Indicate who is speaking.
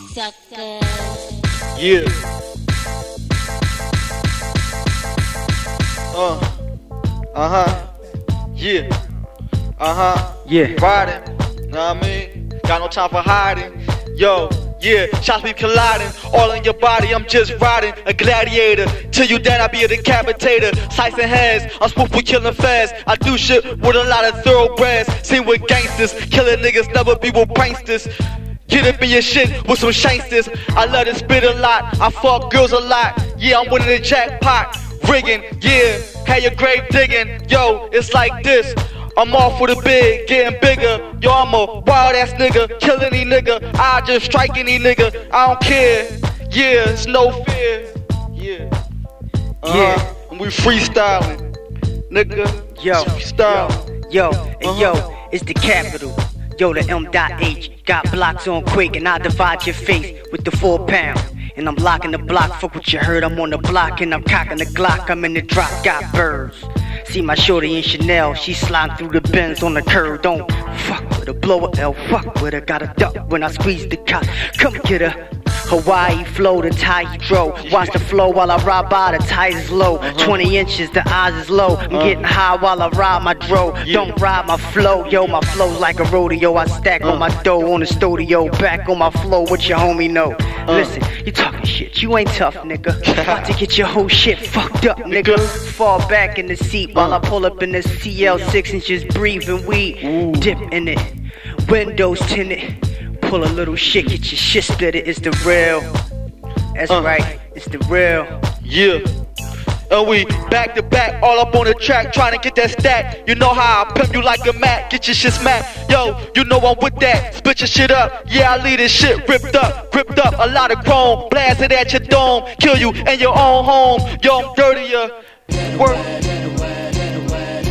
Speaker 1: Sucker.
Speaker 2: Yeah. Yeah.
Speaker 3: Yeah.
Speaker 2: Riding. Know what I mean? Got no time for hiding. Yo. Yeah, shots be colliding, all in your body, I'm just riding, a gladiator, till you then I be a decapitator, slicing heads, I'm spooked with killing fast, I do shit with a lot of thoroughbreds, seen with gangsters, killing niggas never be with pranksters, get up in your shit with some shanksters, I love to spit a lot, I fuck girls a lot, yeah, I'm winning the jackpot, rigging, yeah, had your grave digging, yo, it's like this, I'm off for the big, getting bigger. Yo, I'm a wild ass nigga, kill any nigga. I just strike any nigga. I don't care. Yeah, it's no fear. Yeah.
Speaker 3: Yeah.
Speaker 2: And we freestyling, nigga.
Speaker 3: Yo,
Speaker 2: freestyle.
Speaker 3: yo, it's the capital. Yo, the M.H. Got blocks on quick and I divide your face with the 4 pound. And I'm locking the block, fuck what you heard, I'm on the block and I'm cocking the Glock, I'm in the drop, got birds. See my shorty in Chanel, she sliding through the bends on the curb, don't fuck with her, blow her L, fuck with her, got a duck when I squeeze the cop, come get her. Hawaii flow, the tie throw. Watch the flow while I ride by, the tires is low. 20 inches, the eyes is low. I'm getting high while I ride my dro. Don't ride my flow, yo, my flow's like a rodeo. I stack on my dough on the studio. Back on my flow, what your homie know. Listen, you talking shit, you ain't tough, nigga. About to get your whole shit fucked up, nigga. Fall back in the seat while I pull up in this TL 6 inches, breathing weed. Dip in it, windows tinted. Pull a little shit, get your shit split, it's the real. That's right, it's the real.
Speaker 2: Yeah. And we back to back, all up on the track, trying to get that stack. You know how I pimp you like a Mac, get your shit smacked. Yo, you know I'm with that, split your shit up. Yeah, I leave this shit ripped up, a lot of chrome, blast it at your dome, kill you in your own home. Yo, I'm dirtier. Work.